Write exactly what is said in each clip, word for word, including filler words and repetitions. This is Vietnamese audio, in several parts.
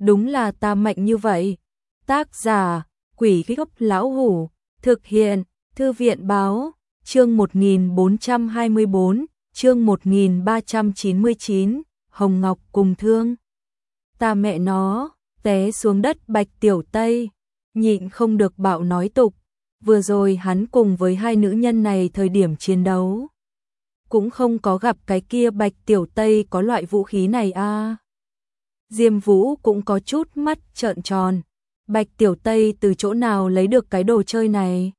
đúng là ta mạnh như vậy. Tác giả, Quỷ Gốc Lão Hủ, thực hiện, Thư viện Báo, chương một nghìn bốn trăm hai mươi bốn, chương một nghìn ba trăm chín mươi chín, Hồng Ngọc cùng thương. Ta mẹ nó, té xuống đất Bạch Tiểu Tây, nhịn không được bạo nói tục, vừa rồi hắn cùng với hai nữ nhân này thời điểm chiến đấu. Cũng không có gặp cái kia Bạch Tiểu Tây có loại vũ khí này a. À. Diêm Vũ cũng có chút mắt trợn tròn. Bạch Tiểu Tây từ chỗ nào lấy được cái đồ chơi này?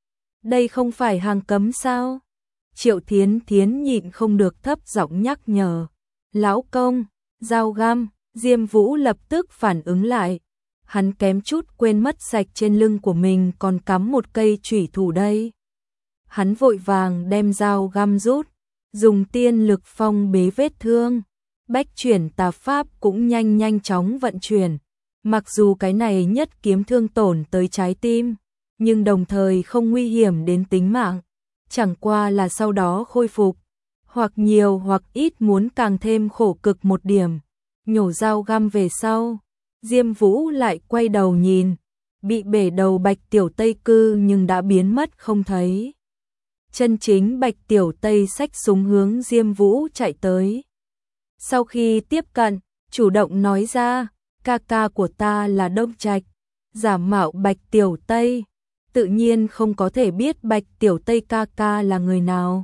Đây không phải hàng cấm sao? Triệu Thiến Thiến nhịn không được thấp giọng nhắc nhở. Lão công, dao găm, Diêm Vũ lập tức phản ứng lại. Hắn kém chút quên mất sạch trên lưng của mình còn cắm một cây chủy thủ đây. Hắn vội vàng đem dao găm rút, dùng tiên lực phong bế vết thương. Bách chuyển tà pháp cũng nhanh nhanh chóng vận chuyển. Mặc dù cái này nhất kiếm thương tổn tới trái tim, nhưng đồng thời không nguy hiểm đến tính mạng. Chẳng qua là sau đó khôi phục, hoặc nhiều hoặc ít muốn càng thêm khổ cực một điểm. Nhổ dao găm về sau, Diêm Vũ lại quay đầu nhìn, bị bể đầu Bạch Tiểu Tây cư nhưng đã biến mất không thấy. Chân chính Bạch Tiểu Tây xách súng hướng Diêm Vũ chạy tới. Sau khi tiếp cận, chủ động nói ra, ca ca của ta là Đông Trạch, giả mạo Bạch Tiểu Tây, tự nhiên không có thể biết Bạch Tiểu Tây ca ca là người nào.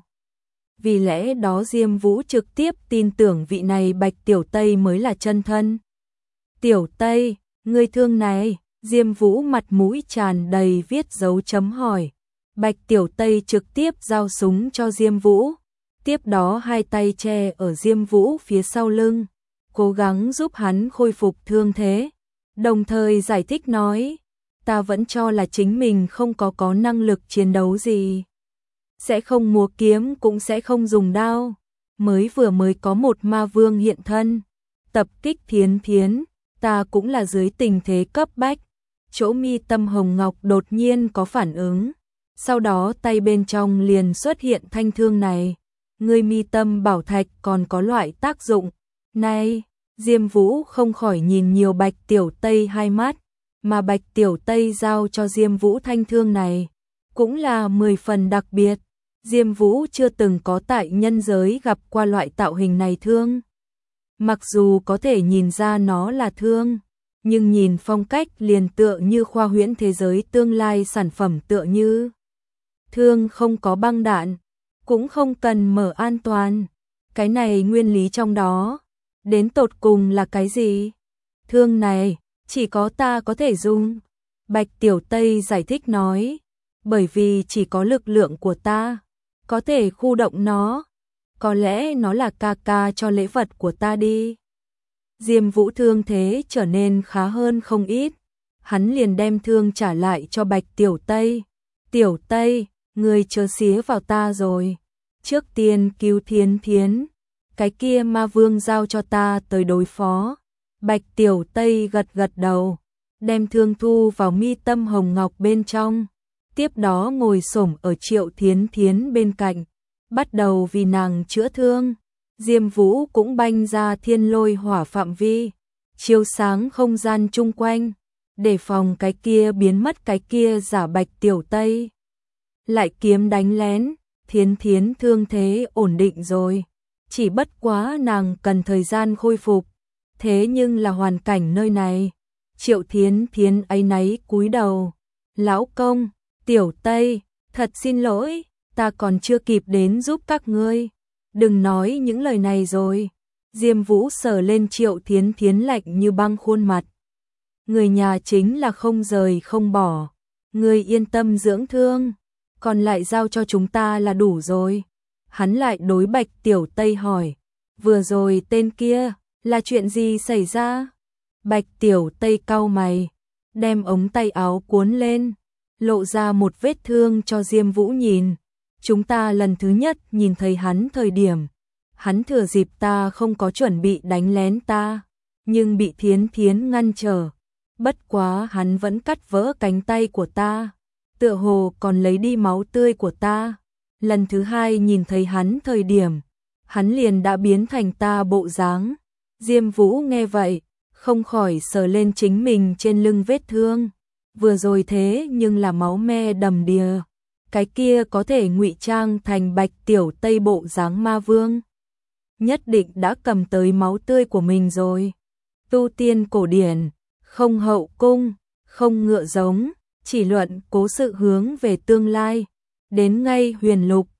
Vì lẽ đó Diêm Vũ trực tiếp tin tưởng vị này Bạch Tiểu Tây mới là chân thân. Tiểu Tây, ngươi thương này, Diêm Vũ mặt mũi tràn đầy viết dấu chấm hỏi. Bạch Tiểu Tây trực tiếp giao súng cho Diêm Vũ, tiếp đó hai tay che ở Diêm Vũ phía sau lưng, cố gắng giúp hắn khôi phục thương thế, đồng thời giải thích nói, ta vẫn cho là chính mình không có có năng lực chiến đấu gì. Sẽ không múa kiếm cũng sẽ không dùng đao, mới vừa mới có một ma vương hiện thân, tập kích Thiến Thiến, ta cũng là dưới tình thế cấp bách. Chỗ mi tâm Hồng Ngọc đột nhiên có phản ứng, sau đó tay bên trong liền xuất hiện thanh thương này. Ngươi mi tâm bảo thạch còn có loại tác dụng này. Diêm Vũ không khỏi nhìn nhiều Bạch Tiểu Tây hai mắt, mà Bạch Tiểu Tây giao cho Diêm Vũ thanh thương này cũng là mười phần đặc biệt. Diêm Vũ chưa từng có tại nhân giới gặp qua loại tạo hình này thương. Mặc dù có thể nhìn ra nó là thương, nhưng nhìn phong cách liền tựa như khoa huyễn thế giới tương lai sản phẩm tựa như. Thương không có băng đạn, cũng không cần mở an toàn. Cái này nguyên lý trong đó, đến tột cùng là cái gì? Thương này, chỉ có ta có thể dùng. Bạch Tiểu Tây giải thích nói, bởi vì chỉ có lực lượng của ta có thể khu động nó. Có lẽ nó là ca ca cho lễ vật của ta đi. Diêm Vũ thương thế trở nên khá hơn không ít. Hắn liền đem thương trả lại cho Bạch Tiểu Tây. Tiểu Tây, ngươi chớ xía vào ta rồi. Trước tiên cứu Thiến Thiến, cái kia ma vương giao cho ta tới đối phó. Bạch Tiểu Tây gật gật đầu, đem thương thu vào mi tâm Hồng Ngọc bên trong. Tiếp đó ngồi xổm ở Triệu Thiến Thiến bên cạnh, bắt đầu vì nàng chữa thương. Diêm Vũ cũng banh ra thiên lôi hỏa phạm vi, chiếu sáng không gian chung quanh, để phòng cái kia biến mất cái kia giả Bạch Tiểu Tây. Lại kiếm đánh lén, Thiến Thiến thương thế ổn định rồi, chỉ bất quá nàng cần thời gian khôi phục. Thế nhưng là hoàn cảnh nơi này, Triệu Thiến Thiến áy náy cúi đầu. Lão công, Tiểu Tây, thật xin lỗi, ta còn chưa kịp đến giúp các ngươi. Đừng nói những lời này rồi. Diêm Vũ sờ lên Triệu Thiến Thiến lạnh như băng khuôn mặt. Người nhà chính là không rời không bỏ. Ngươi yên tâm dưỡng thương, còn lại giao cho chúng ta là đủ rồi. Hắn lại đối Bạch Tiểu Tây hỏi, vừa rồi tên kia, là chuyện gì xảy ra? Bạch Tiểu Tây cau mày, đem ống tay áo cuốn lên, lộ ra một vết thương cho Diêm Vũ nhìn. Chúng ta lần thứ nhất nhìn thấy hắn thời điểm, hắn thừa dịp ta không có chuẩn bị đánh lén ta, nhưng bị Thiến Thiến ngăn trở. Bất quá hắn vẫn cắt vỡ cánh tay của ta, tựa hồ còn lấy đi máu tươi của ta. Lần thứ hai nhìn thấy hắn thời điểm, hắn liền đã biến thành ta bộ dáng. Diêm Vũ nghe vậy, không khỏi sờ lên chính mình trên lưng vết thương. Vừa rồi thế nhưng là máu me đầm đìa, cái kia có thể ngụy trang thành Bạch Tiểu Tây bộ dáng ma vương. Nhất định đã cầm tới máu tươi của mình rồi. Tu tiên cổ điển, không hậu cung, không ngựa giống, chỉ luận cố sự hướng về tương lai. Đến ngay huyền lục,